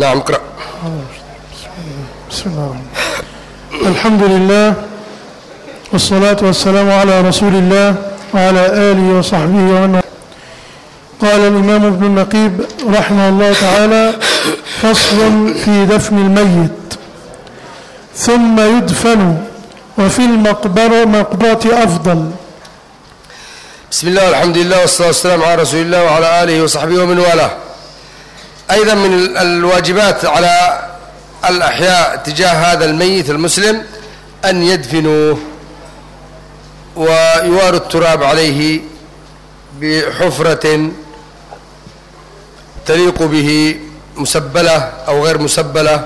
نعم اقرأ. بسم الله الحمد لله والصلاة والسلام على رسول الله وعلى آله وصحبه ومن. قال الإمام ابن النقيب رحمه الله تعالى: فصل في دفن الميت. ثم يدفن وفي المقبرة أفضل. بسم الله والحمد لله والصلاة والسلام على رسول الله وعلى آله وصحبه ومن والاه. أيضا من الواجبات على الأحياء تجاه هذا الميت المسلم أن يدفنوه ويواروا التراب عليه بحفرة تليق به، مسبلة أو غير مسبلة.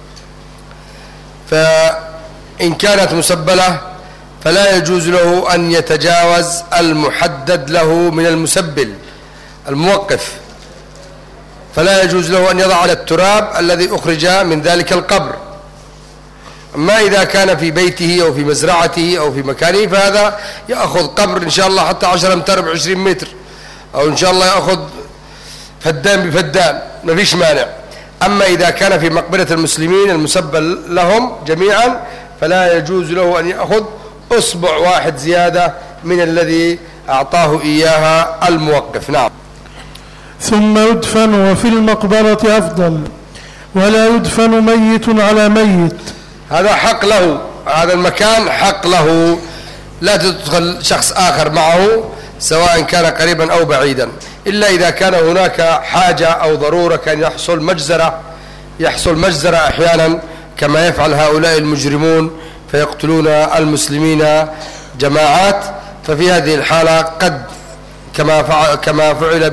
فإن كانت مسبلة فلا يجوز له أن يتجاوز المحدد له من المسبل الموقف، فلا يجوز له أن يضع على التراب الذي أخرج من ذلك القبر. أما إذا كان في بيته أو في مزرعته أو في مكانه فهذا يأخذ قبر إن شاء الله حتى 10 أمتار ب20 متر، أو إن شاء الله يأخذ فدان بفدان، ما فيش مانع. أما إذا كان في مقبرة المسلمين المسبل لهم جميعا فلا يجوز له أن يأخذ أصبع واحد زيادة من الذي أعطاه إياها الموقف. نعم. ثم يدفن وفي المقبرة أفضل، ولا يدفن ميت على ميت. هذا حق له، هذا المكان حق له، لا تدخل شخص آخر معه سواء كان قريبا أو بعيدا، إلا إذا كان هناك حاجة أو ضرورة، كان يحصل مجزرة أحيانا كما يفعل هؤلاء المجرمون فيقتلون المسلمين جماعات. ففي هذه الحالة قد كما فعل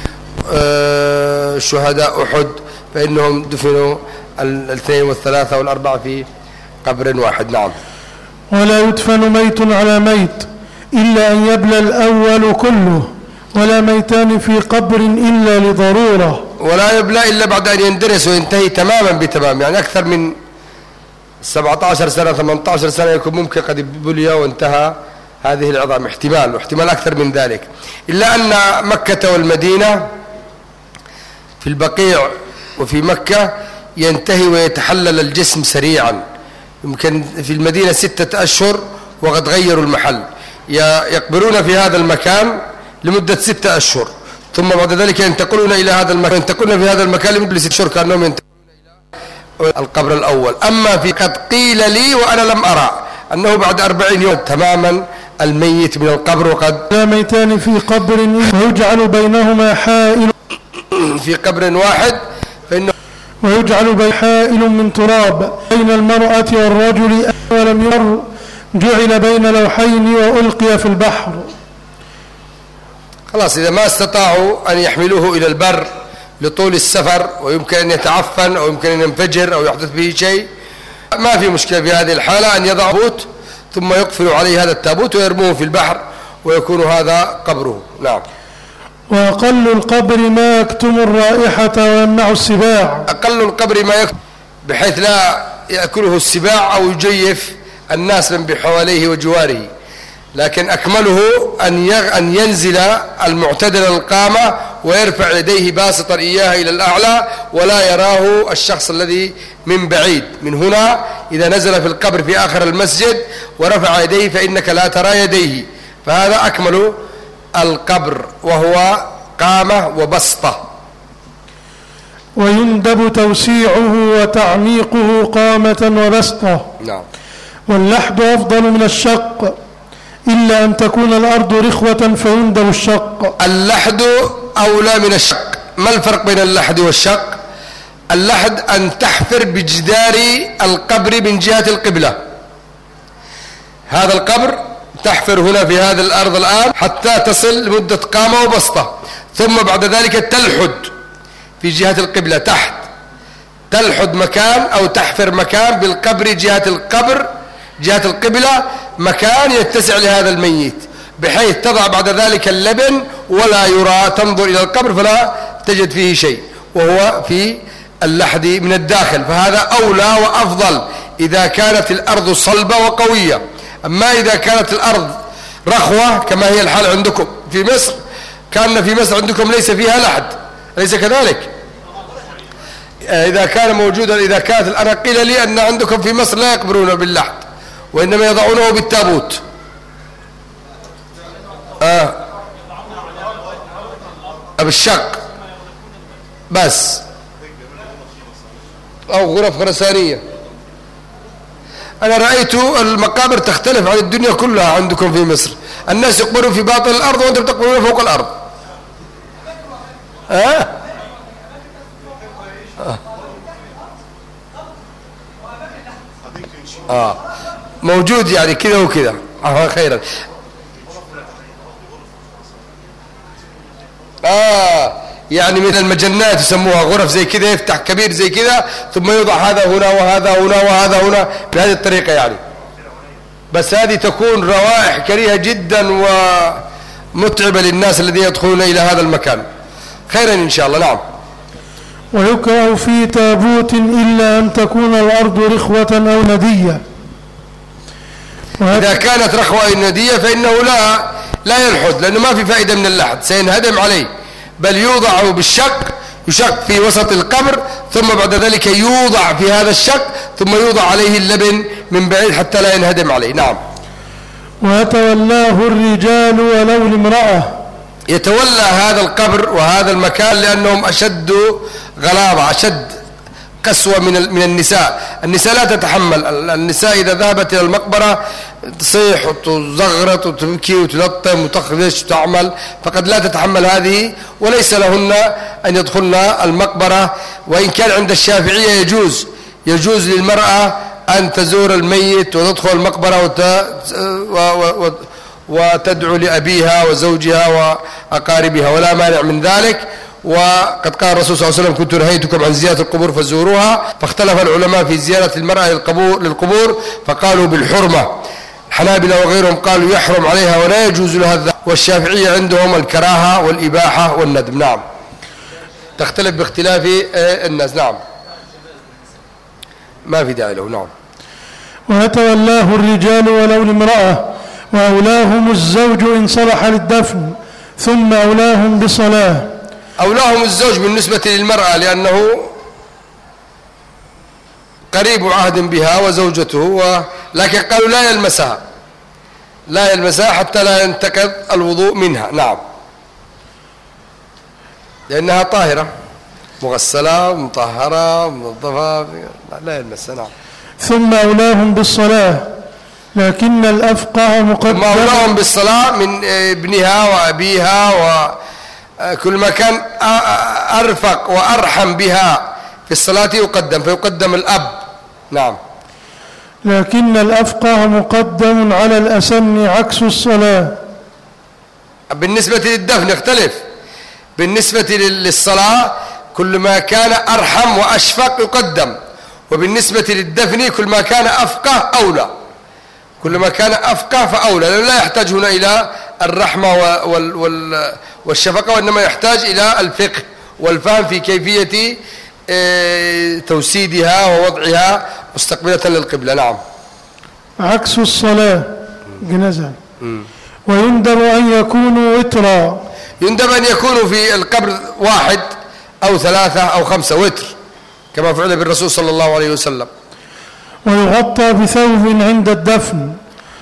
بشهداء أحد، فإنهم دفنوا 2 و3 و4 في قبر واحد. نعم. ولا يدفن ميت على ميت إلا أن يبلى الأول كله، ولا ميتان في قبر إلا لضرورة. ولا يبلى إلا بعد أن يندرس وينتهي تماما بتمام، يعني أكثر من 17 سنة 18 سنة يكون ممكن قد بلي وانتهى هذه العظام، واحتمال أكثر من ذلك. إلا أن مكة والمدينة في البقيع وفي مكة ينتهي ويتحلل الجسم سريعا. يمكن في المدينة 6 أشهر وقد غيروا المحل، يقبرون في هذا المكان لمدة 6 أشهر، ثم بعد ذلك ينتقلون إلى هذا المكان، ينتقلون في هذا المكان لمدة 6 أشهر كأنهم ينتقلون إلى القبر الأول. أما في قد قيل لي وأنا لم أرى أنه بعد 40 يوم تماما الميت من القبر. وقد لا ميتان في قبر ويجعل بينهما حائل في قبر واحد، فإنه ويجعل بين حائل من تراب بين المرأة والرجل، ولم ير جعل بين لوحين وألقي في البحر. خلاص، إذا ما استطاعوا أن يحملوه إلى البر لطول السفر ويمكن أن يتعفن أو يمكن أن ينفجر أو يحدث به شيء، ما في مشكلة في هذه الحالة أن يضعوا تابوت ثم يقفلوا عليه هذا التابوت ويرموه في البحر ويكون هذا قبره. نعم. وأقل القبر ما يكتم الرائحة ويمنع السباع. أقل القبر ما يكتم بحيث لا يأكله السباع أو يجيف الناس من بحواليه وجواره، لكن أكمله أن ينزل المعتدل القامة ويرفع يديه باسطا إياها إلى الأعلى ولا يراه الشخص الذي من بعيد. من هنا إذا نزل في القبر في آخر المسجد ورفع يديه فإنك لا ترى يديه، فهذا أكمل القبر وهو قامة وبسطة. ويندب توسيعه وتعميقه قامة وبسطة. نعم. واللحد أفضل من الشق إلا أن تكون الأرض رخوة فيندب الشق. اللحد أولى من الشق. ما الفرق بين اللحد والشق؟ اللحد أن تحفر بجدار القبر من جهة القبلة، هذا القبر تحفر هنا في هذه الأرض الآن حتى تصل لمدة قامة وبسطة، ثم بعد ذلك تلحد في جهة القبلة تحت، تلحد مكان أو تحفر مكان بالقبر جهة القبلة مكان يتسع لهذا الميت، بحيث تضع بعد ذلك اللبن ولا يرى، تنظر إلى القبر فلا تجد فيه شيء، وهو في اللحد من الداخل. فهذا أولى وأفضل إذا كانت الأرض صلبة وقوية. أما إذا كانت الأرض رخوة كما هي الحال عندكم في مصر، كان في مصر عندكم ليس فيها لحد، أليس كذلك؟ إذا كان موجودا، إذا كانت، أنا قيل لي أن عندكم في مصر لا يقبرونه باللحد وإنما يضعونه بالتابوت. بالشق بس، أو غرف خرسانية. أنا رأيت المقابر تختلف عن الدنيا كلها عندكم في مصر، الناس يقبرون في باطن الأرض وأنتم تقبرون فوق الأرض. موجود يعني كذا وكذا. خيرا. يعني مثل المجنات يسموها غرف زي كذا، يفتح كبير زي كذا ثم يوضع هذا هنا وهذا هنا وهذا هنا بهذه الطريقة يعني. بس هذه تكون روائح كريهة جدا ومتعبة للناس الذين يدخلون إلى هذا المكان. خيرا إن شاء الله. نعم. ويكره في تابوت إلا أن تكون الأرض رخوة أو ندية. إذا كانت رخوة أو ندية فإنه لا يلحد، لأنه ما في فائدة من اللحد، سينهدم عليه، بل يوضع بالشق، يشق في وسط القبر ثم بعد ذلك يوضع في هذا الشق ثم يوضع عليه اللبن من بعيد حتى لا ينهدم عليه. نعم. ويتولاه الرجال ولو لامرأة. يتولى هذا القبر وهذا المكان لأنهم أشد غلاظة، أشد قسوة من النساء. النساء لا تتحمل. النساء إذا ذهبت إلى المقبرة تصيح وتزغرط وتبكي وتلطم وتخرج وتعمل، فقد لا تتحمل هذه، وليس لهن أن يدخلن المقبرة. وإن كان عند الشافعية يجوز للمرأة أن تزور الميت وتدخل المقبرة وتدعو لأبيها وزوجها وأقاربها، ولا مانع من ذلك. وقد قال الرسول صلى الله عليه وسلم: كنت نهيتكم عن زيارة القبور فزوروها. فاختلف العلماء في زيارة المرأة للقبور فقالوا بالحرمة. الحنابلة وغيرهم قالوا يحرم عليها ولا يجوز لها الذهاب، والشافعية عندهم الكراهة والإباحة والندب. نعم. تختلف باختلاف الناس. نعم. ما في داعي له. نعم. ويتولاه الرجال ولو لامرأة، وأولاهم الزوج إن صلح للدفن، ثم أولاهم بصلاة. أولاهم الزوج بالنسبة للمرأة لأنه قريب عهد بها وزوجته، لكن قالوا لا يلمسها حتى لا ينتقض الوضوء منها. نعم. لأنها طاهرة مغسلة مطهرة منظفة، لا يلمسها. نعم. ثم أولاهم بالصلاة، لكن الأفقه مقدم. ثم أولاهم بالصلاة من ابنها وأبيها، وكل ما كان أرفق وأرحم بها في الصلاة يقدم، فيقدم الأب. نعم. لكن الأفقه مقدم على الأسن عكس الصلاة. بالنسبة للدفن يختلف. بالنسبة للصلاة كل ما كان أرحم وأشفق يقدم، وبالنسبة للدفن كل ما كان أفقه أولى. كل ما كان أفقه فأولى، لأنه لا يحتاج هنا إلى الرحمة والشفقة، وإنما يحتاج إلى الفقه والفهم في كيفية توسيدها ووضعها مستقبلة للقبلة. نعم. عكس الصلاة جنازة. ويندب أن يكونوا وترا. يندب أن يكونوا في القبر 1 أو 3 أو 5 وتر، كما فعل بالرسول صلى الله عليه وسلم. ويغطى بثوب عند الدفن.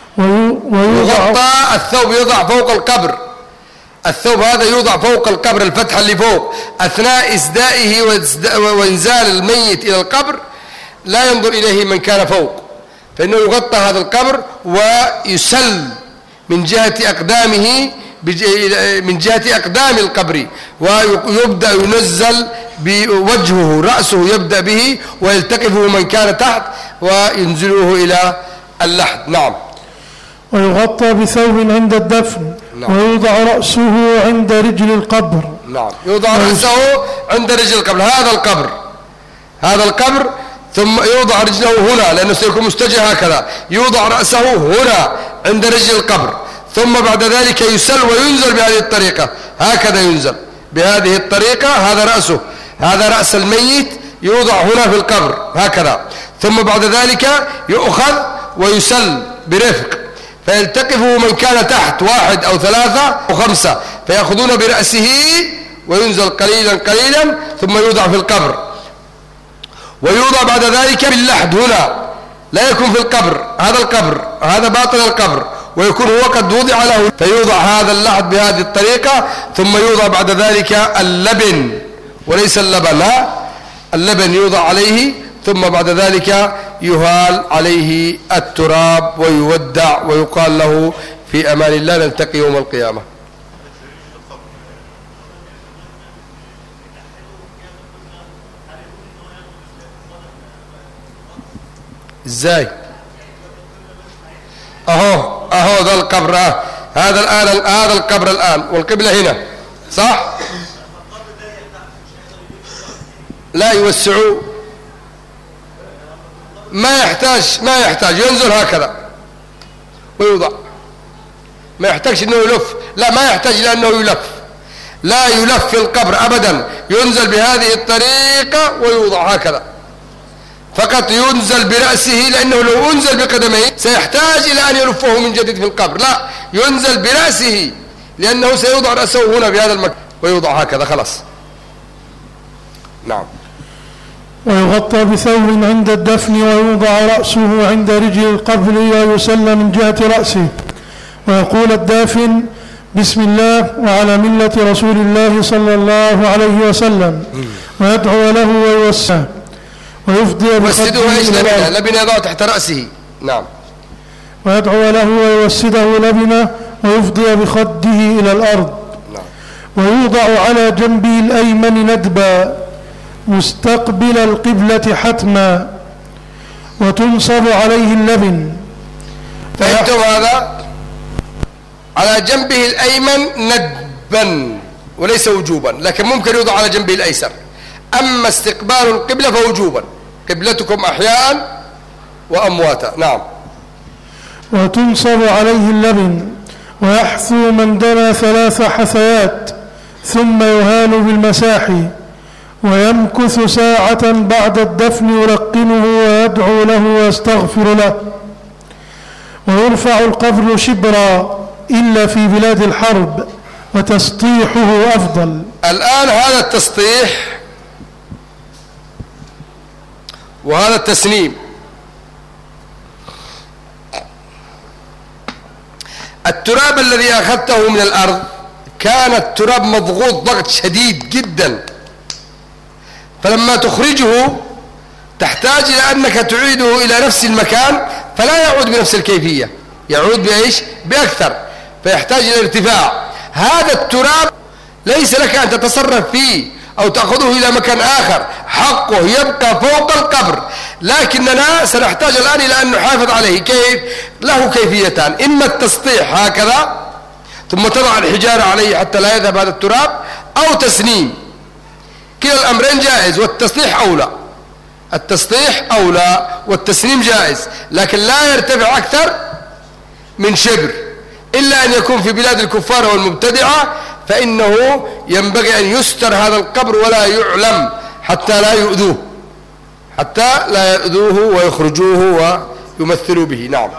يغطى الثوب، يوضع فوق القبر. الثوب هذا يوضع فوق القبر، الفتحة اللي فوق، أثناء إسدائه وإنزال الميت إلى القبر لا ينظر إليه من كان فوق، فإنه يغطى هذا القبر ويسل من جهة أقدامه، من جهة أقدام القبر، ويبدأ ينزل بوجهه، رأسه يبدأ به ويلتقفه من كان تحت وينزله إلى اللحد. نعم. ويغطى بثوب عند الدفن. نعم. ويوضع رأسه عند رجل القبر. نعم. يوضع رأسه عند رجل القبر، هذا القبر ثم يوضع رجله هنا لأنه سيكون مستجه هكذا، يوضع رأسه هنا عند رجل القبر، ثم بعد ذلك يسل وينزل بهذه الطريقة، هكذا ينزل بهذه الطريقة. هذا رأسه، هذا رأس الميت يوضع هنا في القبر هكذا، ثم بعد ذلك يؤخذ ويسل برفق، فيلتقفه من كان تحت 1 أو 3 أو 5، فيأخذون برأسه وينزل قليلا قليلا ثم يوضع في القبر. ويوضع بعد ذلك باللحد هنا، لا يكون في القبر، هذا القبر هذا باطن القبر، ويكون هو قد وضع له، فيوضع هذا اللحد بهذه الطريقة، ثم يوضع بعد ذلك اللبن وليس اللبن، لا، اللبن يوضع عليه، ثم بعد ذلك يهال عليه التراب ويودع ويقال له في أمان الله، نلتقي يوم القيامة. ازاي؟ اهو ذا القبر، هذا الآن، هذا القبر الآن والقبلة هنا، صح؟ لا يوسعوا، ما يحتاج ينزل هكذا ويوضع، ما يحتاج انه يلف، لا ما يحتاج لانه يلف، لا يلف في القبر ابدا، ينزل بهذه الطريقة ويوضع هكذا فقط، ينزل برأسه، لانه لو انزل بقدميه سيحتاج الى ان يلفه من جديد في القبر، لا ينزل برأسه لانه سيوضع رأسه هنا في هذا المكان ويوضع هكذا خلاص. نعم. ويغطى بثوب عند الدفن، ويوضع رأسه عند رجل القبر ويسلى من جهة رأسه، ويقول الدافن: بسم الله وعلى ملة رسول الله صلى الله عليه وسلم، ويدعو له ويوسعه ويفضي بخده لبن يضع تحت رأسه. نعم. ويدعو له ويوسده لبنه ويفضي بخده إلى الأرض. نعم. ويوضع على جنبه الأيمن ندبا مستقبل القبلة حتما، وتنصب عليه اللبن. فهمتم هذا؟ على جنبه الأيمن ندبا وليس وجوبا، لكن ممكن يوضع على جنبه الأيسر. أما استقبال القبلة فوجوبا، قبلتكم أحياء وأمواتا. نعم. وتنصب عليه اللبن، ويحثو من دنا 3 حثيات، ثم يهال بالمساحي، ويمكث ساعة بعد الدفن يلقنه ويدعو له ويستغفر له. ويرفع القبر شبرا إلا في بلاد الحرب، وتسطيحه أفضل. الآن هذا التسطيح وهذا التسنيم، التراب الذي أخذته من الأرض كان التراب مضغوط ضغط شديد جدا، فلما تخرجه تحتاج إلى أنك تعيده إلى نفس المكان، فلا يعود بنفس الكيفية، يعود بإيش؟ بأكثر، فيحتاج إلى ارتفاع. هذا التراب ليس لك أن تتصرف فيه أو تأخذه إلى مكان آخر، حقه يبقى فوق القبر، لكننا سنحتاج الآن إلى أن نحافظ عليه. كيف؟ له كيفيتان: إما التسطيح هكذا ثم تضع الحجارة عليه حتى لا يذهب هذا التراب، أو تسنيم. كلا الأمرين جائز، والتسطيح أولى، التسطيح أولى والتسنيم جائز، لكن لا يرتفع أكثر من شبر، إلا أن يكون في بلاد الكفار والمبتدعة، فإنه ينبغي أن يستر هذا القبر ولا يعلم حتى لا يؤذوه، حتى لا يؤذوه ويخرجوه ويمثلوا به. نعم.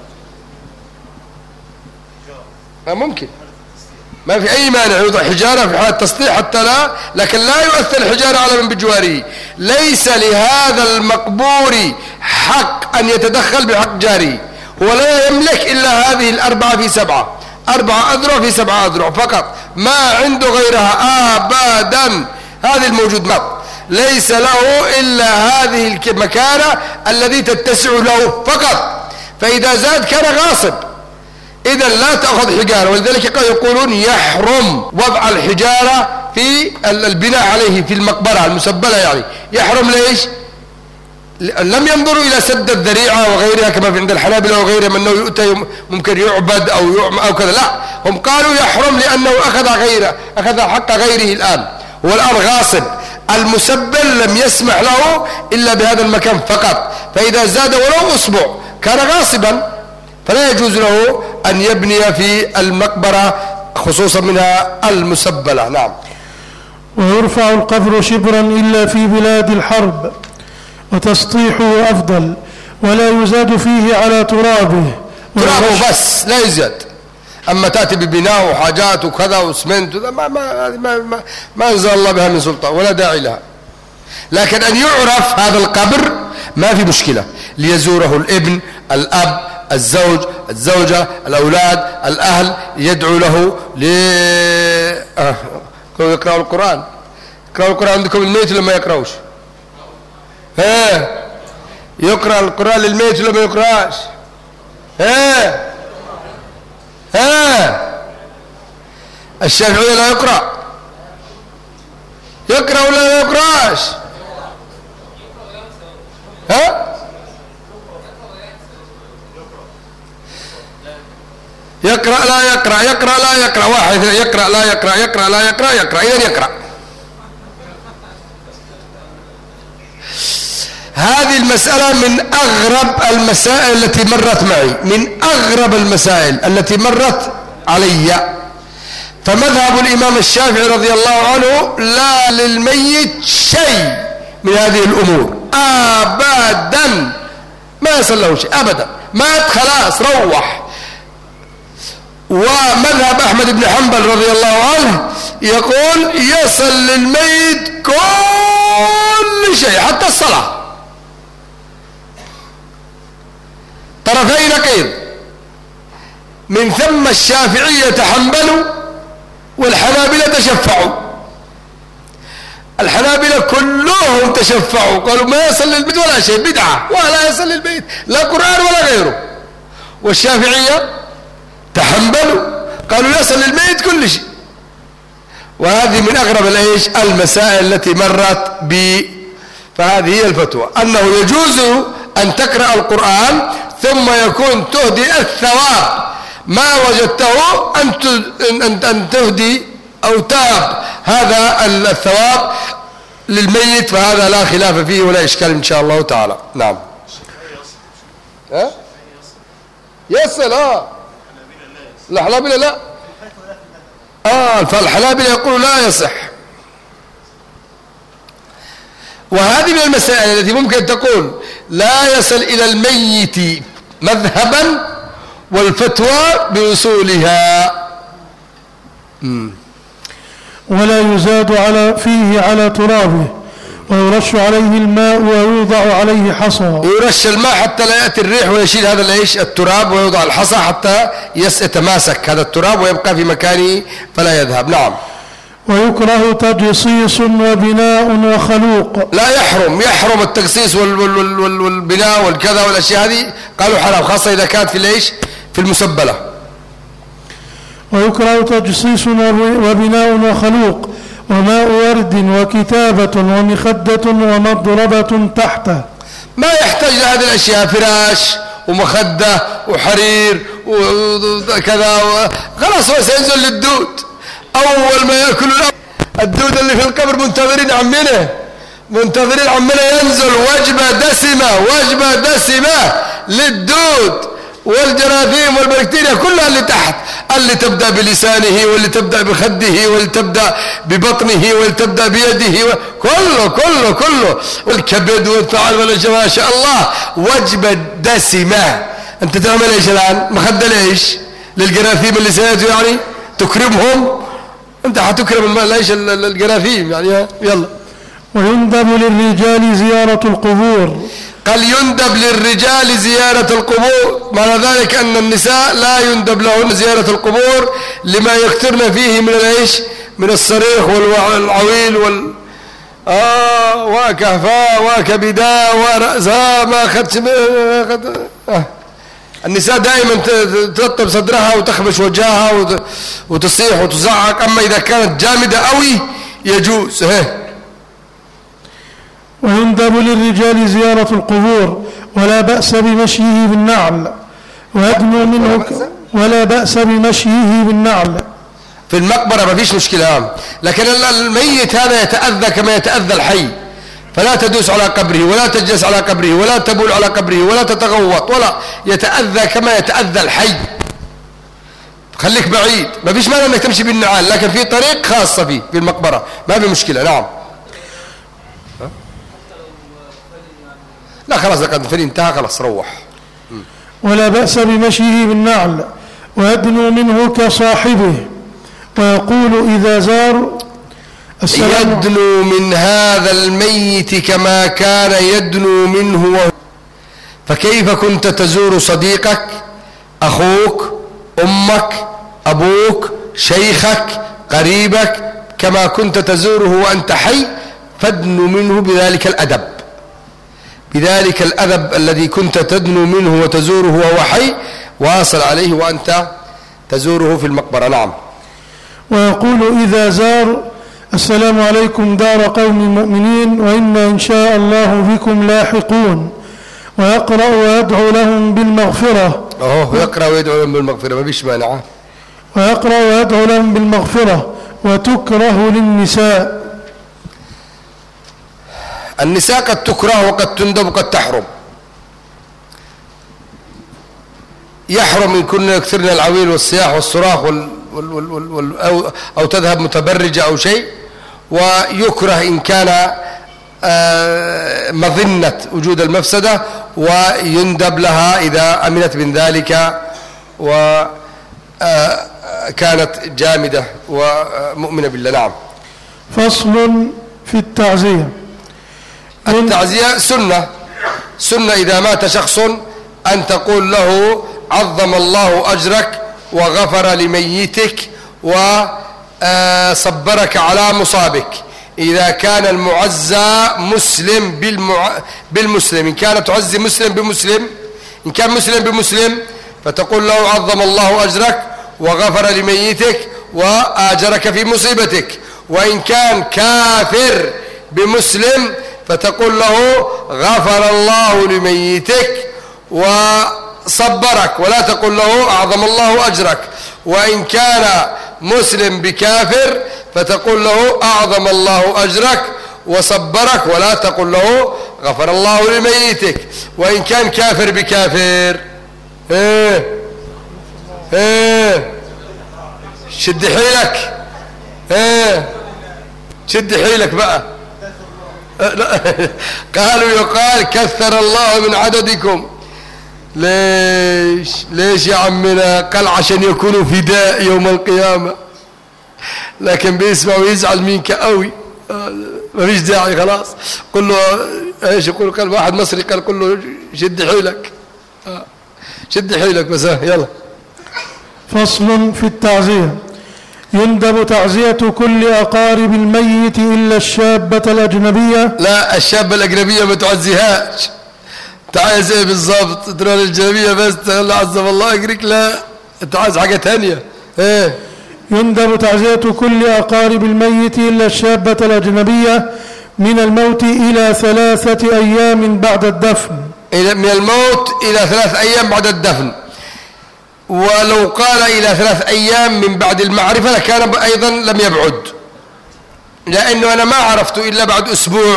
ممكن، ما في أي مانع يوضع حجارة في حالة التسطيح حتى لا، لكن لا يؤثر الحجارة على من بجواره. ليس لهذا المقبور حق أن يتدخل بحق جاره، هو لا يملك إلا هذه 4 في 7، 4 أذرع في 7 أذرع فقط، ما عنده غيرها أبدا. هذه الموجود مط، ليس له إلا هذه المكانة الذي تتسع له فقط، فإذا زاد كان غاصب، إذا لا تأخذ حجارة. ولذلك يقولون يحرم وضع الحجارة في البناء عليه في المقبرة المسبلة، يعني يحرم. ليش؟ لم ينظروا إلى سد الذريعة وغيرها كما في عند الحنابلة وغيرهم، أنه يؤتى ممكن يعبد أو كذا، لا، هم قالوا يحرم لأنه أخذ حق غيره. الآن هو الآن غاصب، المسبل لم يسمح له إلا بهذا المكان فقط، فإذا زاد ولو أسبوع كان غاصبا، فلا يجوز له أن يبني في المقبرة خصوصا منها المسبلة. نعم. ويرفع القبر شبرا إلا في بلاد الحرب، وتسطيحه أفضل، ولا يزاد فيه على ترابه بس، لا يزاد. أما تأتي ببناء وحاجات وكذا وسمنت، ما أنزل الله بها من سلطان ولا داعي لها. لكن أن يعرف هذا القبر ما في مشكلة، ليزوره الابن، الأب، الزوج، الزوجة، الأولاد، الأهل، يدعو له يقرأوا القرآن. يقرأوا القرآن عندكم الميت لما يقرأوش؟ يقرأ القرآن للميت لما يقرأش؟ الشافعية لا يقرأ؟ يقرأ ولا لا يقرأش؟ يقرأ لا يقرأ، يقرأ لا يقرأ، واحد يقرأ لا يقرأ، يقرأ لا يقرأ، يقرأ إذن يقرأ. هذه المسألة من أغرب المسائل التي مرت معي، من أغرب المسائل التي مرت علي. فمذهب الإمام الشافعي رضي الله عنه لا للميت شيء من هذه الأمور أبدا، ما يصل له شيء أبدا، مات خلاص روح. ومذهب أحمد بن حنبل رضي الله عنه يقول يصل للميت كل شيء حتى الصلاة. طرفي نقيض، من ثم الشافعية تحنبلوا والحنابلة تشفعوا. الحنابلة كلهم تشفعوا، قالوا ما يصل للبيت ولا شيء، بدعة ولا يصل للبيت لا قرآن ولا غيره. والشافعية تحنبلوا قالوا يصل للميت كل شيء. وهذه من أغرب المسائل التي مرت بي. فهذه هي الفتوى، أنه يجوز أن تقرأ القرآن ثم يكون تهدي الثواب ما وجدته أن تهدي أو تاب هذا الثواب للميت، فهذا لا خلاف فيه ولا إشكال إن شاء الله تعالى. نعم. يصل الحنابلة لا. فالحنابلة يقولوا لا يصح. وهذه من المسائل التي ممكن تقول لا يصل إلى الميت مذهبا والفتوى بوصولها. ولا يزاد فيه على ترابه، ويرش عليه الماء ويوضع عليه حصى. يرش الماء حتى لا يأتي الريح ويشيل هذا التراب، ويوضع الحصى حتى يتماسك هذا التراب ويبقى في مكانه فلا يذهب. نعم. ويكره تجصيص وبناء وخلوق. لا يحرم التجصيص والبناء والكذا والأشياء هذه، قالوا حرام، خاصة إذا كانت في المسبلة. ويكره تجصيص وبناء وخلوق، وماء ورد وكتابة ومخدة ومضربة تحته. ما يحتاج لهذه الأشياء، فراش ومخدة وحرير وكذا خلاص هو سينزل للدود. أول ما يأكل الدود اللي في القبر منتظرين عمنا ينزل وجبة دسمة للدود والجراثيم والبكتيريا كلها اللي تحت، اللي تبدأ بلسانه واللي تبدأ بخده واللي تبدأ ببطنه واللي تبدأ بيده كله والكبد والفعل ما شاء الله، وجبة دسمة. أنت تعمل إيش الآن؟ مخدة ليش؟ للجراثيم اللي سيأتوا يعني تكرمهم؟ أنت حتكرم ليش الجراثيم يعني؟ يلا. ويندب للرجال زيارة القبور. قال يندب للرجال زيارة القبور، معنى ذلك أن النساء لا يندب لهن زيارة القبور لما يكثرن فيه من الصريخ والعويل وكهفاء وكبداء ورأسها ما أخذت النساء دائما ترطب صدرها وتخبش وجهها وتصيح وتزعق. أما إذا كانت جامدة قوي يجوز. ويندب للرجال زيارة القبور، ولا بأس بمشيه بالنعل ويدنو منه ولا بأس بمشيه بالنعل في المقبرة، ما فيش مشكلة. لكن الميت هذا يتأذى كما يتأذى الحي، فلا تدوس على قبره ولا تجلس على قبره ولا تبول على قبره ولا تتغوط، ولا يتأذى كما يتأذى الحي. خليك بعيد، ما فيش مانع انك تمشي بالنعال، لكن في طريق خاصة فيه في المقبرة ما في مشكلة. نعم. لا خلاص لقد الفريق انتهى خلاص روح. ولا بأس بمشيه بالنعل ويدنو منه كصاحبه. ويقول إذا زار يدنو من هذا الميت كما كان يدنو منه فكيف كنت تزور صديقك أخوك أمك أبوك شيخك قريبك كما كنت تزوره وأنت حي فادنو منه بذلك الأدب الذي كنت تدنو منه وتزوره وهو حي واصل عليه وأنت تزوره في المقبرة. نعم. ويقول إذا زار السلام عليكم دار قوم مؤمنين وإنا إن شاء الله بكم لاحقون ويقرأ ويدعو لهم بالمغفرة. يقرأ ويدعو لهم بالمغفرة ما فيش مانع. ويقرأ ويدعو لهم بالمغفرة. وتكره للنساء. النساء قد تكره وقد تندب وقد تحرم. يحرم إن كنا يكثرن العويل والصياح والصراخ أو تذهب متبرجة أو شيء. ويكره إن كان مظنة وجود المفسدة ويندب لها إذا أمنت من ذلك وكانت جامدة ومؤمنة بالله. نعم. فصل في التعزية. التعزية سنة إذا مات شخص أن تقول له عظم الله أجرك وغفر لميتك وصبرك على مصابك. إذا كان المعزى مسلم بالمسلم إن كانت تعزي مسلم بمسلم إن كان مسلم بمسلم فتقول له عظم الله أجرك وغفر لميتك وآجرك في مصيبتك. وإن كان كافر بمسلم فتقول له غفر الله لميتك وصبرك ولا تقول له أعظم الله أجرك. وإن كان مسلم بكافر فتقول له أعظم الله أجرك وصبرك ولا تقول له غفر الله لميتك. وإن كان كافر بكافر شد حيلك شد حيلك بقى. قالوا يقال كثر الله من عددكم. ليش يا عمنا؟ قال عشان يكونوا فداء يوم القيامة. لكن بيسمع ويزعل منك قوي ما فيش داعي خلاص. قل له ايش يقول؟ قال واحد مصري قال قل له شد حيلك شد حيلك بس يلا. فصل في التعزية. يندب تعزية كل أقارب الميت إلا الشابة الأجنبية. لا الشابة الأجنبية ما تعزيهاش. تعايز ايه بالضبط؟ تروح للجنبية بس تقول عزم الله أجرك؟ لا انت عايز حاجة تانية. يندب تعزية كل أقارب الميت إلا الشابة الأجنبية من الموت إلى 3 أيام بعد الدفن. من الموت إلى 3 أيام بعد الدفن. ولو قال إلى 3 أيام من بعد المعرفة لكان أيضا لم يبعد، لأنه أنا ما عرفته إلا بعد أسبوع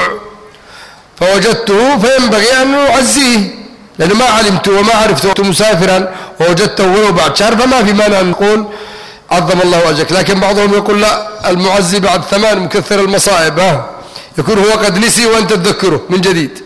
فوجدته فينبغي أن أعزيه، لأنه ما علمته وما عرفته مسافرا ووجدته ولو بعد شهر فما في مانع أن نقول عظم الله أجرك. لكن بعضهم يقول لا المعزي بعد 8 مكثر المصائب، يكون هو قد نسي وأنت تذكره من جديد.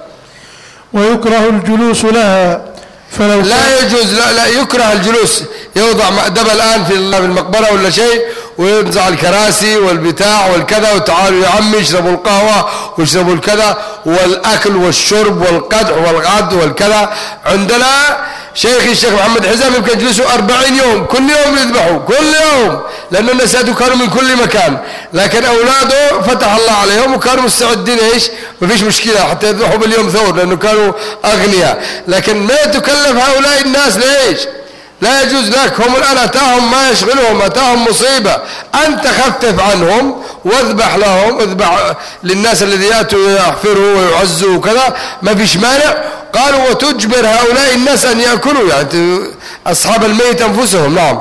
ويكره الجلوس لها فلو لا يجوز، لا يكره الجلوس. يوضع مأدبة الآن في المقبرة ولا شيء وينزع الكراسي والبتاع والكذا وتعالوا يا عمي اشربوا القهوة واشربوا الكذا والأكل والشرب والقدح والغد والكذا. عندنا الشيخ محمد حزام يمكن يجلسوا 40 يوم كل يوم يذبحوا كل يوم، لأن الناس كانوا من كل مكان، لكن أولاده فتح الله عليهم وكانوا مستعدين ايش ما فيش مشكلة حتى يذبحوا باليوم ثور لأنه كانوا أغنياء. لكن ما تكلف هؤلاء الناس ليش؟ لا يجوز لك. هم الآن أتاهم ما يشغلهم، أتاهم مصيبة، أنت خفف عنهم واذبح لهم، اذبح للناس الذي يأتوا يحفروا ويعزوا وكذا ما فيش مانع. قالوا وتجبر هؤلاء الناس أن يأكلوا، يعني أصحاب الميت أنفسهم. نعم.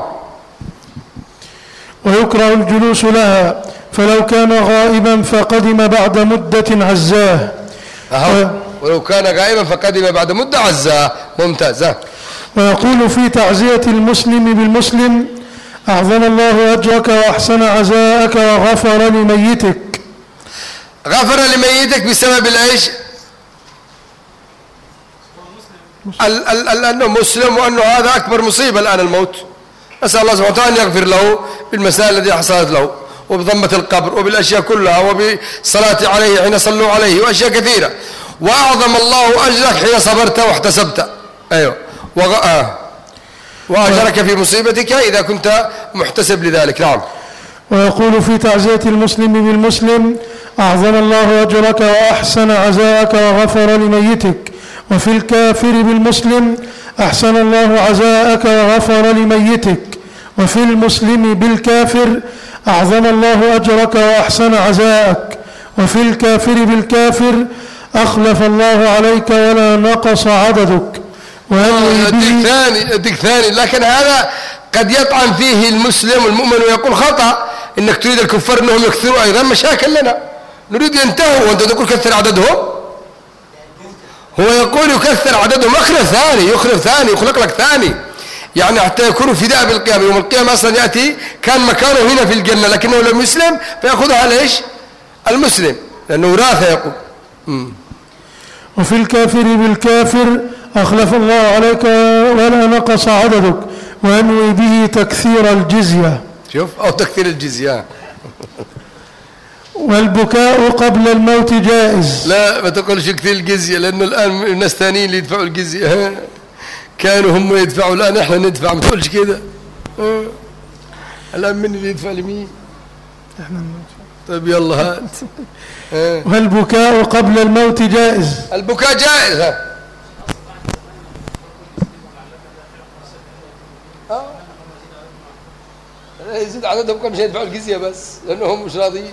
ويكره الجلوس لها فلو كان غائبا فقدم بعد مدة عزاه. ولو كان غائبا فقدم بعد مدة عزاه. ممتاز. ويقول في تعزية المسلم بالمسلم أعظم الله أجرك وأحسن عزاءك وغفر لميتك. غفر لميتك بسبب العيش أنه مسلم وأنه هذا أكبر مصيبة الآن الموت. أسأل الله سبحانه وتعالى أن يغفر له بالمسائل التي حصلت له وبضمة القبر وبالأشياء كلها وبصلاة عليه حين صلوا عليه وأشياء كثيرة. وأعظم الله أجرك حين صبرت واحتسبت. أيوه وأجرك في مصيبتك إذا كنت محتسب لذلك. نعم. ويقول في تعزية المسلم بالمسلم: أعظم الله أجرك وأحسن عزاءك وغفر لميتك. وفي الكافر بالمسلم: أحسن الله عزاءك وغفر لميتك. وفي المسلم بالكافر: أعظم الله أجرك وأحسن عزاءك. وفي الكافر بالكافر: أخلف الله عليك ولا نقص عددك. أديك ثاني، لكن هذا قد يطعن فيه المسلم المؤمن ويقول خطأ إنك تريد الكفار أنهم يكثروا أيضا مشاكل لنا، نريد ينتهوا وأنت تقول كثر عددهم. هو يقول يكثر عددهم، يخلف ثاني يخلق لك ثاني، يعني حتى يكونوا فداء بالقيامة. يوم القيامة أصلا يأتي كان مكانه هنا في الجنة لكنه لم يسلم فيأخذها ليش المسلم لأنه وراثة يقول. وفي الكافر بالكافر: أخلف الله عليك ولا نقص عددك. وأنوي به تكثير الجزية. شوف، أو تكثير الجزية. والبكاء قبل الموت جائز. لا ما تقولش كثير الجزية، لأنه الآن الناس ثانيين اللي يدفعوا الجزية كانوا هم يدفعوا، الآن احنا ندفع. ما تقولش كده. الآن من اللي يدفع لمين؟ احنا ندفع. طيب يلا هات. والبكاء قبل الموت جائز. البكاء جائز. يزيد عددهم كم شيء يدفعوا الجزية بس لأنهم مش راضيين.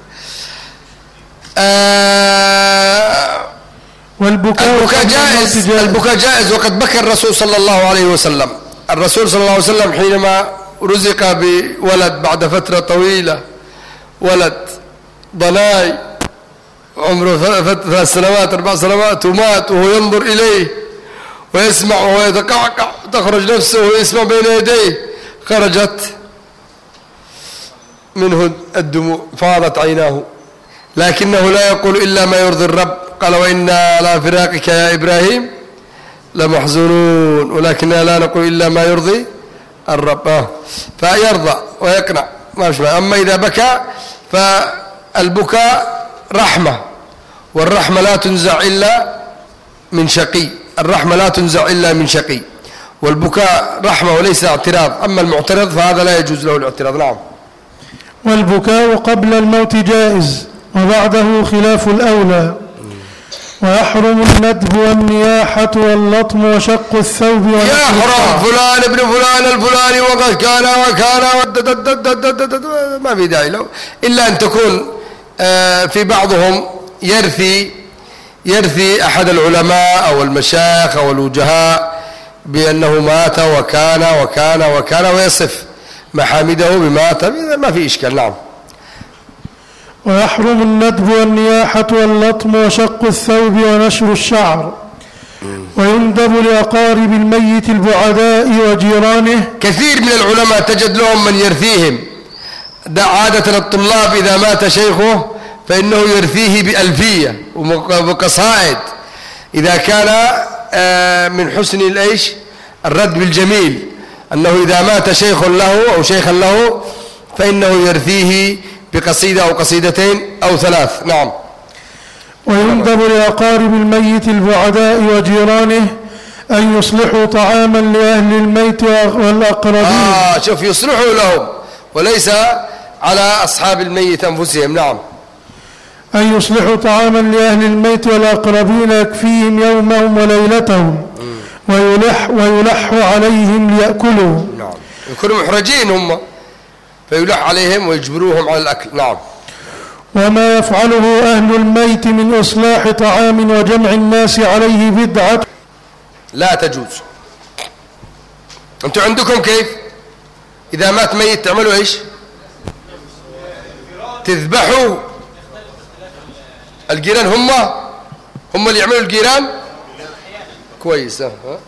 والبكاء جائز. البكاء جائز. وقد بكى الرسول صلى الله عليه وسلم. الرسول صلى الله عليه وسلم حينما رزق بولد بعد فترة طويلة، ولد ضناي عمره 3 سنوات 4 سنوات ومات وهو ينظر إليه ويسمع وهو يتقعقع، تخرج نفسه ويسمع بين يديه، خرجت منه الدموع، فاضت عيناه، لكنه لا يقول إلا ما يرضي الرب. قال: وإنا على فراقك يا إبراهيم لمحزونون، ولكننا لا نقول إلا ما يرضي الرب. فيرضى ويقنع ما شاء. أما إذا بكى فالبكاء رحمة، والرحمة لا تنزع إلا من شقي. الرحمة لا تنزع إلا من شقي، والبكاء رحمة وليس اعتراض. أما المعترض فهذا لا يجوز له الاعتراض. نعم. والبكاء قبل الموت جائز، وبعده خلاف الأولى. ويحرم الندب والنياحة واللطم وشق الثوب. يحرم فلان ابن فلان الفلاني وقد كان ما في داعي له، إلا أن تكون في بعضهم يرثي أحد العلماء أو المشايخ أو الوجهاء بأنه مات وكان ويصف محامده بمات، ما في إشكال. نعم. ويحرم الندب والنياحة واللطم وشق الثوب ونشر الشعر. ويندب لأقارب الميت البعداء وجيرانه. كثير من العلماء تجد لهم من يرثيهم. عادة الطلاب إذا مات شيخه فإنه يرثيه بألفية وقصائد، إذا كان من حسن العيش الرد بالجميل، أنه إذا مات شيخ له أو شيخا له فإنه يرثيه بقصيدة أو قصيدتين أو 3. نعم. ويندب لأقارب الميت البعداء وجيرانه أن يصلحوا طعاما لأهل الميت والأقربين. شوف، يصلحوا لهم وليس على أصحاب الميت أنفسهم. نعم. أن يصلحوا طعاما لأهل الميت والأقربين يكفيهم يومهم وليلتهم، ويلح عليهم ليأكلوا. نعم. يكونوا محرجين هم فيلح عليهم ويجبروهم على الأكل. نعم. وما يفعله أهل الميت من إصلاح طعام وجمع الناس عليه بدعة لا تجوز. أنتم عندكم كيف إذا مات ميت تعملوا إيش؟ تذبحوا الجيران، هم اللي يعملوا الجيران كويس.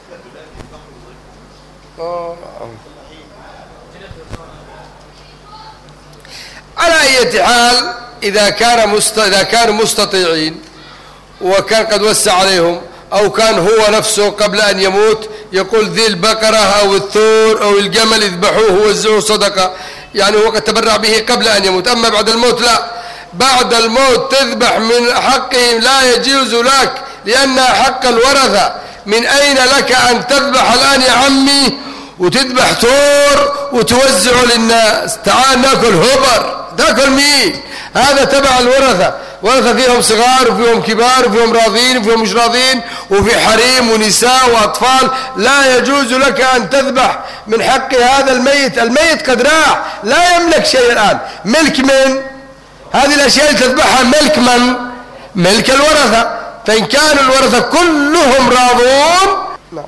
على أي حال إذا كانوا مستطيعين وكان قد وسع عليهم، أو كان هو نفسه قبل أن يموت يقول ذي البقرة أو الثور أو الجمل اذبحوه ووزعوا صدقة، يعني هو قد تبرع به قبل أن يموت. أما بعد الموت لا، بعد الموت تذبح من حقهم، لا يجوز لك لأنها حق الورثة. من أين لك أن تذبح الآن يا عمي وتذبح ثور وتوزعه للناس؟ تعال ناكل هبر، تاكل مين؟ هذا تبع الورثة. ورثة فيهم صغار وفيهم كبار وفيهم راضين وفيهم مش راضين، وفي حريم ونساء وأطفال. لا يجوز لك أن تذبح من حق هذا الميت. الميت قد راح، لا يملك شيء الآن. ملك من؟ هذه الأشياء اللي تذبحها ملك من؟ ملك الورثة. فإن كان الورثة كلهم راضون.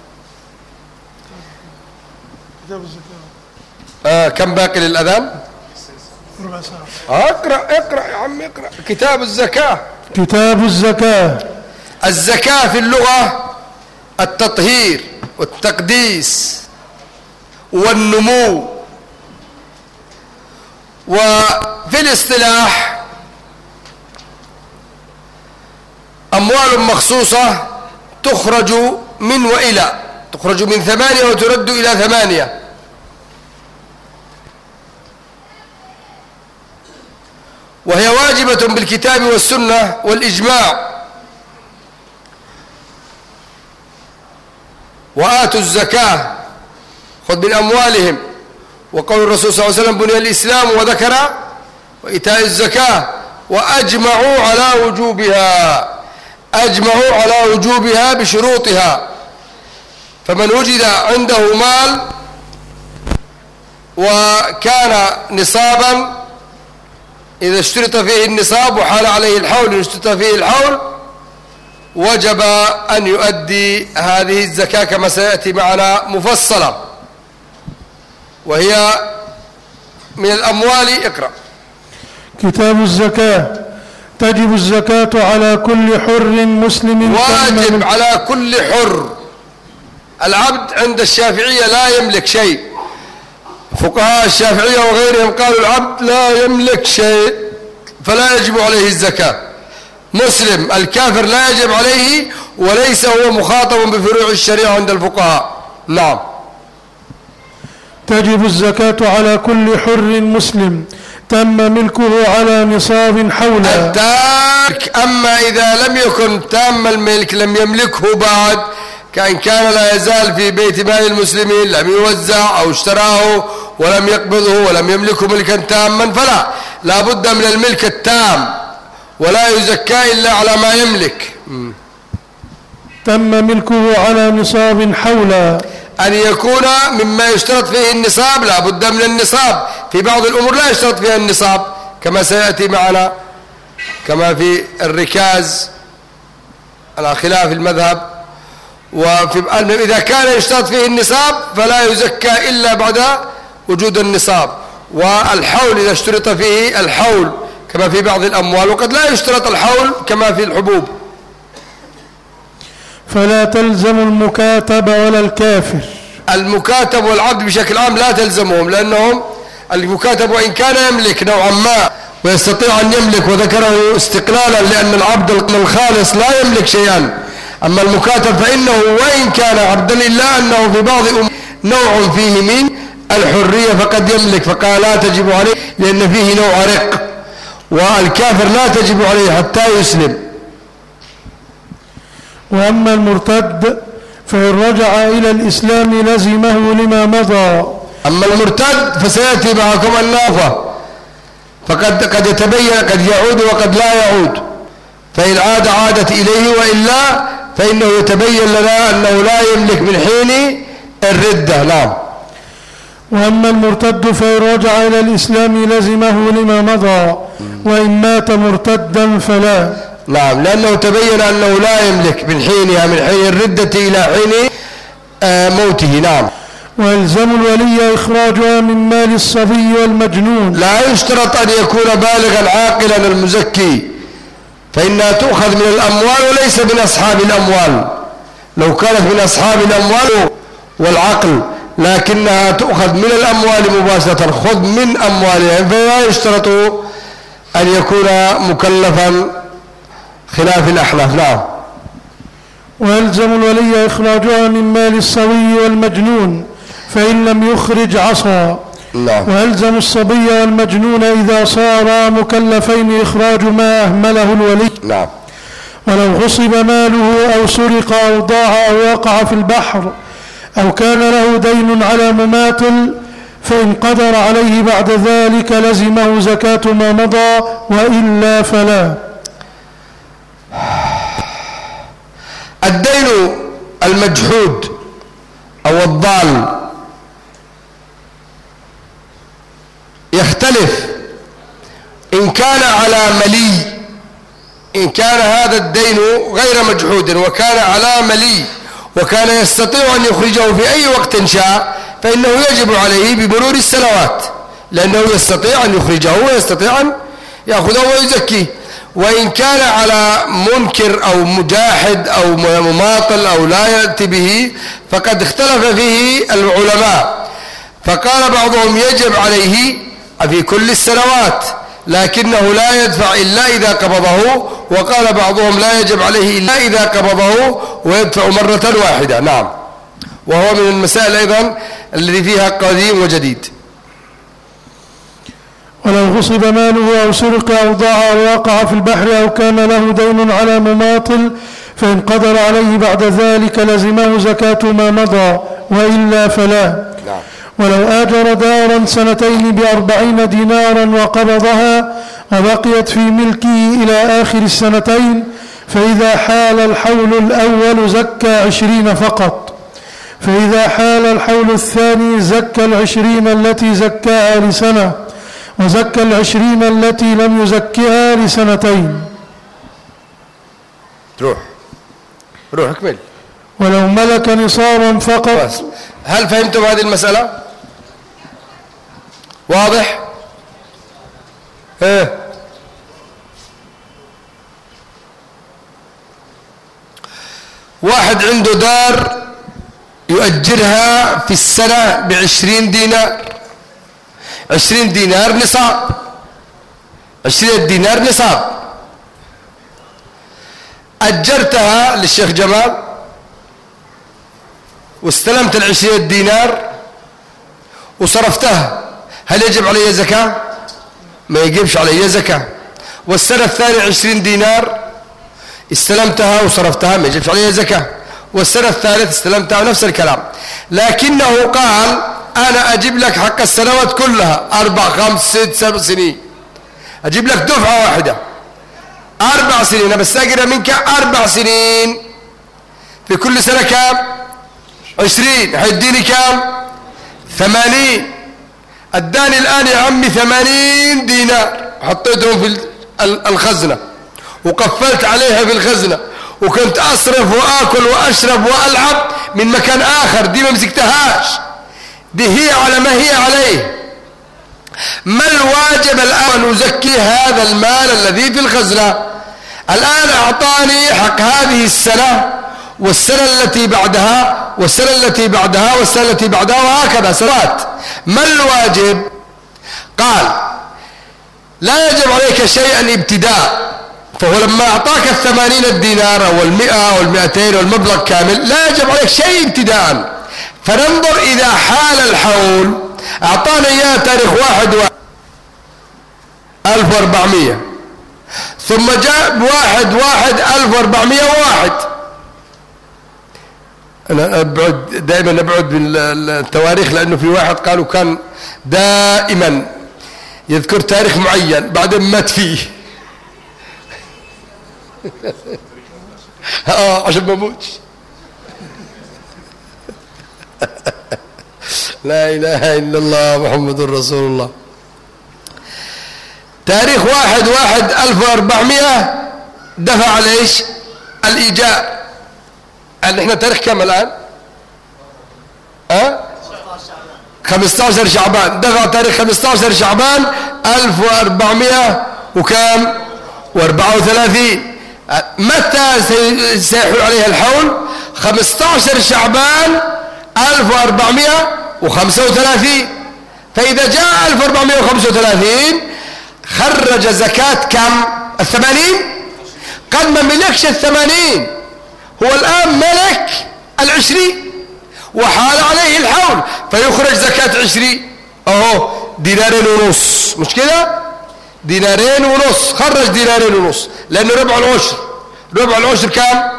كم باقي للأذان؟ ربع ساعة. اقرأ يا عم، اقرأ كتاب الزكاة. كتاب الزكاة. الزكاة في اللغة التطهير والتقديس والنمو، وفي الاصطلاح أموال مخصوصة تخرج من وإلى، تخرج من 8 وترد إلى 8. وهي واجبة بالكتاب والسنة والإجماع. وآتوا الزكاة، خذ من أموالهم، وقول الرسول صلى الله عليه وسلم بني الإسلام، وذكر وإيتاء الزكاة، وأجمعوا على وجوبها، أجمعوا على وجوبها بشروطها. فمن وجد عنده مال وكان نصابا، إذا اشترط فيه النصاب وحال عليه الحول، إذا اشترط فيه الحول وجب أن يؤدي هذه الزكاة كما سيأتي معنا مفصلة. وهي من الأموال. اقرأ. كتاب الزكاة. تجب الزكاة على كل حر مسلم. واجب على كل حر. العبد عند الشافعية لا يملك شيء. فقهاء الشافعية وغيرهم قالوا العبد لا يملك شيء فلا يجب عليه الزكاة. مسلم، الكافر لا يجب عليه، وليس هو مخاطب بفروع الشريعة عند الفقهاء. نعم. تجب الزكاة على كل حر مسلم تم ملكه على نصاب حولا. أما إذا لم يكن تام الملك، لم يملكه بعد، كان لا يزال في بيت مال المسلمين، لم يوزع أو اشتراه ولم يقبضه ولم يملكه ملكا تاما، فلا، لا بد من الملك التام، ولا يزكى إلا على ما يملك. تم ملكه على نصاب حولا. أن يكون مما يشترط فيه النصاب، لا بد من النصاب. في بعض الأمور لا يشترط فيها النصاب كما سيأتي معنا، كما في الركاز على خلاف المذهب. إذا كان يشترط فيه النصاب فلا يزكى إلا بعد وجود النصاب. والحول إذا اشترط فيه الحول كما في بعض الأموال، وقد لا يشترط الحول كما في الحبوب. فلا تلزم المكاتب ولا الكافر. المكاتب والعبد بشكل عام لا تلزمهم، لأنهم المكاتب وإن كان يملك نوعا ما ويستطيع أن يملك، وذكره استقلالا لأن العبد الخالص لا يملك شيئا. أما المكاتب فإنه وإن كان عبدا إلا أنه في بعض نوع فيه من الحرية فقد يملك، فقال لا تجب عليه لأن فيه نوع رق. والكافر لا تجب عليه حتى يسلم. وأما المرتد فإن رجع إلى الإسلام لزمه لما مضى. أما المرتد فسيأتي معكم النافة، فقد يتبين، قد يعود وقد لا يعود، فإن عاد عادت إليه، وإلا فإنه يتبين لنا أنه لا يملك من حين الردة. نعم. وأما المرتد فإن رجع إلى الإسلام لزمه لما مضى، وإن مات مرتدا فلا. نعم، لأنه تبين أنه لا يملك من حينها، من حين الردة إلى حين موته. نعم. ويلزم الولي إخراجها من مال الصبي والمجنون. لا يشترط أن يكون بالغا عاقلا المزكي، فإنها تؤخذ من الأموال وليس من أصحاب الأموال. لو كانت من أصحاب الأموال والعقل، لكنها تؤخذ من الأموال مباشرة. خذ من أموالهم، فلا يشترط أن يكون مكلفا خلاف الأحناف. نعم. ويلزم الولي إخراجها من مال الصبي والمجنون، فإن لم يخرج عصى، نعم. ويلزم الصبي والمجنون إذا صارا مكلفين إخراج ما أهمله الولي. نعم. ولو غصب ماله أو سرق أو ضاع أو وقع في البحر أو كان له دين على مماثل فإن قدر عليه بعد ذلك لزمه زكاة ما مضى وإلا فلا. الدين المجحود أو الضال يختلف إن كان على ملي. إن كان هذا الدين غير مجحود وكان على ملي وكان يستطيع أن يخرجه في أي وقت شاء فإنه يجب عليه بمرور السنوات، لأنه يستطيع أن يخرجه ويستطيع أن يأخذه ويزكيه. وإن كان على منكر أو مجاحد أو مماطل أو لا يأتي به فقد اختلف فيه العلماء، فقال بعضهم يجب عليه في كل السنوات لكنه لا يدفع إلا إذا قبضه، وقال بعضهم لا يجب عليه إلا إذا قبضه ويدفع مرة واحدة. نعم. وهو من المسائل أيضا الذي فيها قديم وجديد. ولو غصب ماله أو سرق أو ضاع أو وقع في البحر أو كان له دين على مماطل فإن قدر عليه بعد ذلك لزمه زكاة ما مضى وإلا فلا. نعم. ولو آجر دارا 2 ب40 دينارا وقبضها وبقيت في ملكه إلى آخر 2 فإذا حال الحول الأول زكى 20 فقط، فإذا حال الحول الثاني زكى 20 التي زكاها لسنة وزكى 20 التي لم يزكها ل2. روح اكمل. ولو ملك نصابا فقط. هل فهمتم هذه المسألة؟ واضح؟ واحد عنده دار يؤجرها في السنة ب20 دينار. 20 دينار نصاب، 20 دينار نصاب. أجرتها للشيخ جمال واستلمت 20 دينار وصرفتها، هل يجب علي زكاة؟ ما يجبش علي زكاة. والسنة الثانية 20 دينار استلمتها وصرفتها، ما يجبش علي زكاة. والسنة الثالث استلمتها، نفس الكلام. لكنه قال أنا أجيب لك حق السنوات كلها 4 5 6 7 سنين، أجيب لك دفعة واحدة 4 سنين، أنا بستأجر منك 4 سنين، في كل سنة كام؟ 20، هيديني كام؟ 80. اداني الآن يا عمي 80 دينار، حطيتهم في الخزنة وقفلت عليها في الخزنة، وكنت أصرف وآكل وأشرب وألعب من مكان آخر، دي ما مسكتهاش، دي هي على ما هي عليه. ما الواجب الآن أن أزكي هذا المال الذي في الخزنة؟ الآن أعطاني حق هذه السنة والسنة التي بعدها والسنة التي بعدها والسنة التي بعدها وهكذا سنوات. ما الواجب؟ قال لا يجب عليك شيئا ابتداء، فهو لما أعطاك 80 دينار أو 100 أو 200 والمبلغ كامل لا يجب عليك شيء ابتداء. فننظر إذا حال الحول، أعطانا إياه تاريخ 1/1400 ثم جاء ب1/1/1401. أنا دائما أبعد من التواريخ، لأنه في واحد قالوا كان دائما يذكر تاريخ معين بعدين مات فيه عشان ما موتش. لا إله إلا الله محمد رسول الله. تاريخ 1/1/1400 دفع على إيش؟ الإيجار. احنا تاريخ كم الآن؟ 15 شعبان، دفع تاريخ 15 شعبان 1400 وكام؟ و34. متى سيحول عليها الحول؟ 15 شعبان 1435. فإذا جاء 1435 خرج زكاة كم؟ 80. قد ما ملكش 80، هو الآن ملك 20 وحال عليه الحول، فيخرج زكاة 20 اهو دينارين ونص، مش كده؟ دينارين ونص، خرج دينارين ونص لانه ربع العشر. ربع العشر كام؟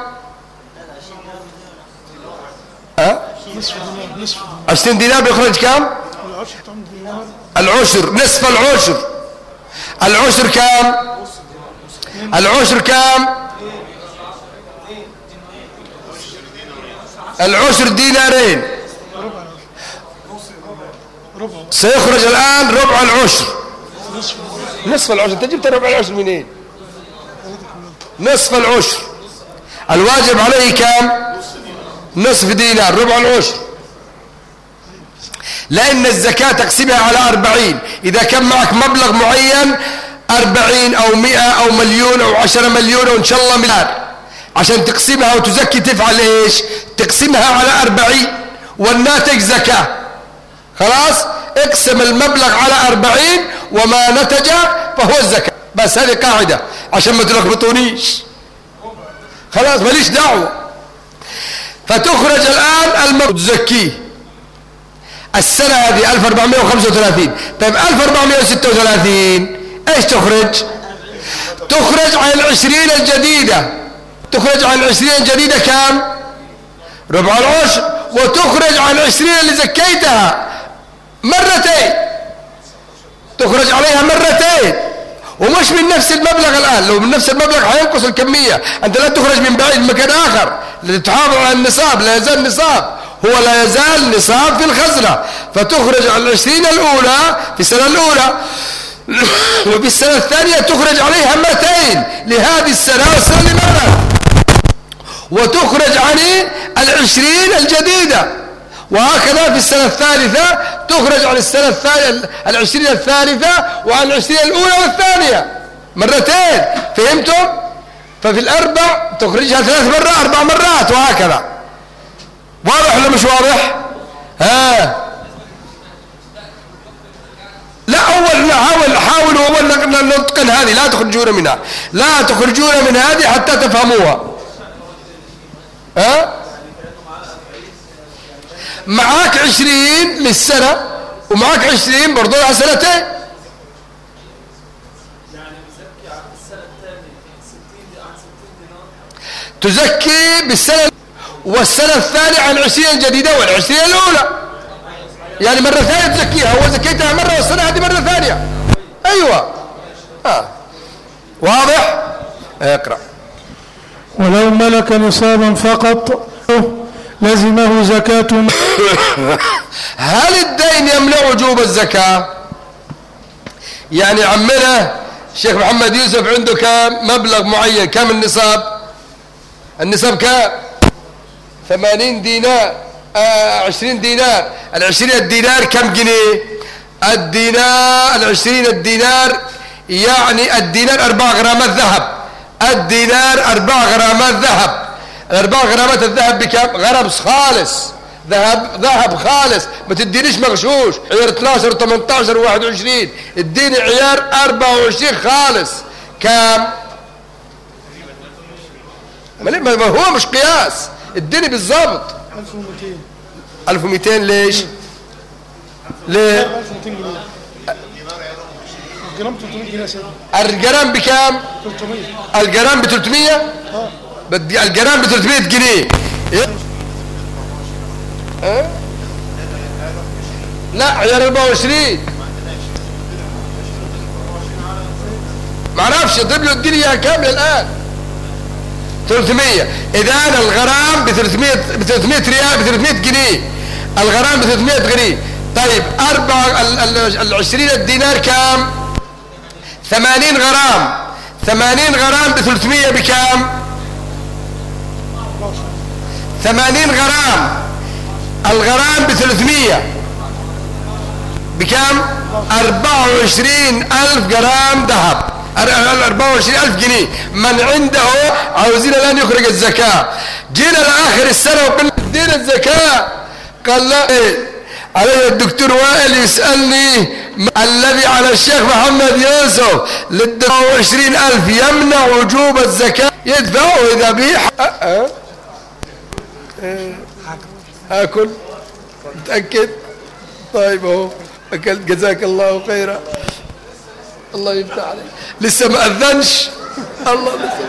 20 دينار بيخرج كام؟ العشر، نصف العشر. العشر كام؟ العشر كام؟ العشر دينارين. سيخرج الآن ربع العشر. نصف العشر. انت جبت ربع العشر منين؟ نصف العشر. الواجب عليه كام؟ نصف دينار، ربع العشر. لأن الزكاة تقسمها على 40. إذا كان معك مبلغ معين 40 أو 100 أو مليون أو 10 مليون أو إن شاء الله مليار، عشان تقسمها وتزكي تفعل إيش؟ تقسمها على 40 والناتج زكاة. خلاص اقسم المبلغ على 40 وما نتج فهو الزكاة. بس هذه قاعدة عشان ما تلخبطونيش. خلاص ماليش دعوة. فتخرج الآن المبلغ تزكيه. السنة هذه 1435. طيب 1436 ايش تخرج؟ تخرج عن العشرين الجديدة. تخرج عن العشرين الجديدة كام؟ ربع العشر. وتخرج عن العشرين اللي زكيتها مرتين. تخرج عليها مرتين ومش من نفس المبلغ. الآن لو من نفس المبلغ هينقص الكمية. أنت لا تخرج من بعيد مكان آخر لتحافظ على النصاب. لا يزال نصاب، هو لا يزال نصاب في الخزنة. فتخرج على العشرين الأولى في السنة الأولى وفي السنة الثانية تخرج عليها مرتين لهذه السنة والسنة اللي بعدها. وتخرج عن العشرين الجديدة. وهكذا في السنة الثالثة تخرج عن السنة الثالثة العشرين الثالثة وعن العشرين الأولى والثانية مرتين. فهمتم؟ ففي الأربع تخرجها 3 مرات 4 مرات وهكذا. واضح ولا مش واضح؟ لا أول حاولوا أول نتقن هذه. لا تخرجون منها، لا تخرجون من هذه حتى تفهموها. معاك 20 للسنة ومعاك 20 برضو على سنتين. تزكي بالسنة والسنة الثانية عن 20 جديدة وال20 الأولى. يعني مرة ثانية تزكيها. هو زكيتها مرة والسنة هذه مرة ثانية. أيوة. واضح؟ اقرأ. ولو ملك نصابا فقط لزمه زكاة. هل الدين يمنع وجوب الزكاة؟ يعني عمنا الشيخ محمد يوسف عنده كم مبلغ معين. كم النصاب؟ النصاب كم؟ 80 دينار 20 دينار. 20 الدينار كم جنيه؟ الدينار 20 الدينار يعني الدينار 4 غرامات ذهب. الدينار 4 غرامات ذهب. 4 غرامات الذهب بكم؟ غرام خالص، ذهب خالص. ما تدينيش مغشوش عيار 12 و18 و21. اديني عيار 24 خالص. كم؟ ما هو مش قياس. اديني بالضبط 1200. 1200 ليش؟ ليه؟ 1200 جنيه. الجرام 300 جنيه. الجرام بكام؟ 300. الجرام ب 300؟ بدي الجرام ب 300 جنيه. لا عيار 24. ما اعرفش اضرب له الدنيا كامله الان. 300. اذا الغرام ب 300 ريال ب 300 جنيه. الغرام ب 300 جنيه. طيب 20 الدينار كام؟ 80 غرام. 80 غرام ب 300 بكام؟ 80 غرام. الغرام ب 300 بكام؟ 24,000 جرام ذهب. 24,000 جنيه. من عنده عاوزين الآن يخرج الزكاة. جينا لآخر السنة وقلنا ادينا الزكاة. قال لا علي الدكتور وائل يسألني الذي على الشيخ محمد يوسف للدفع 20,000 يمنع وجوب الزكاة. يدفعه إذا بيح هاكل. متأكد؟ طيب اهو أكلت، جزاك الله خيرا. الله يفتح عليك. لسه ما أذنش. الله لسه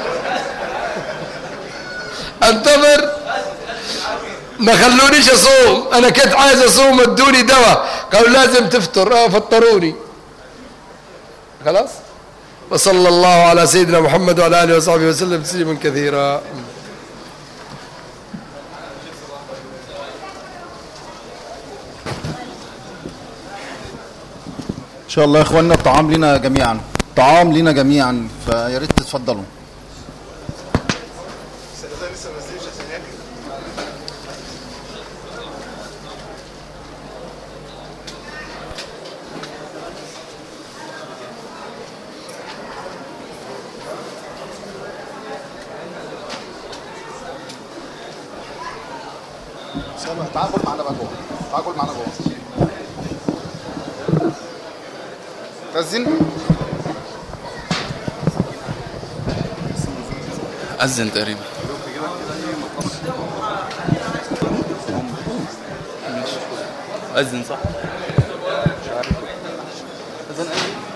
انتظر. ما خلونيش أصوم، أنا كنت عايز أصوم ادوني دواء قالوا لازم تفطر، فطروني خلاص. وصلى الله على سيدنا محمد وعلى آله وصحبه وسلم تسليما كثيرا. ان شاء الله يا اخواننا الطعام لنا جميعا، طعام لنا جميعا، فيا ريت تتفضلوا. تعال كل معانا بقى جوه، تعال كل معانا جوه. تأذن؟ أذن تقريبا. أذن صح؟ مش عارف. أذن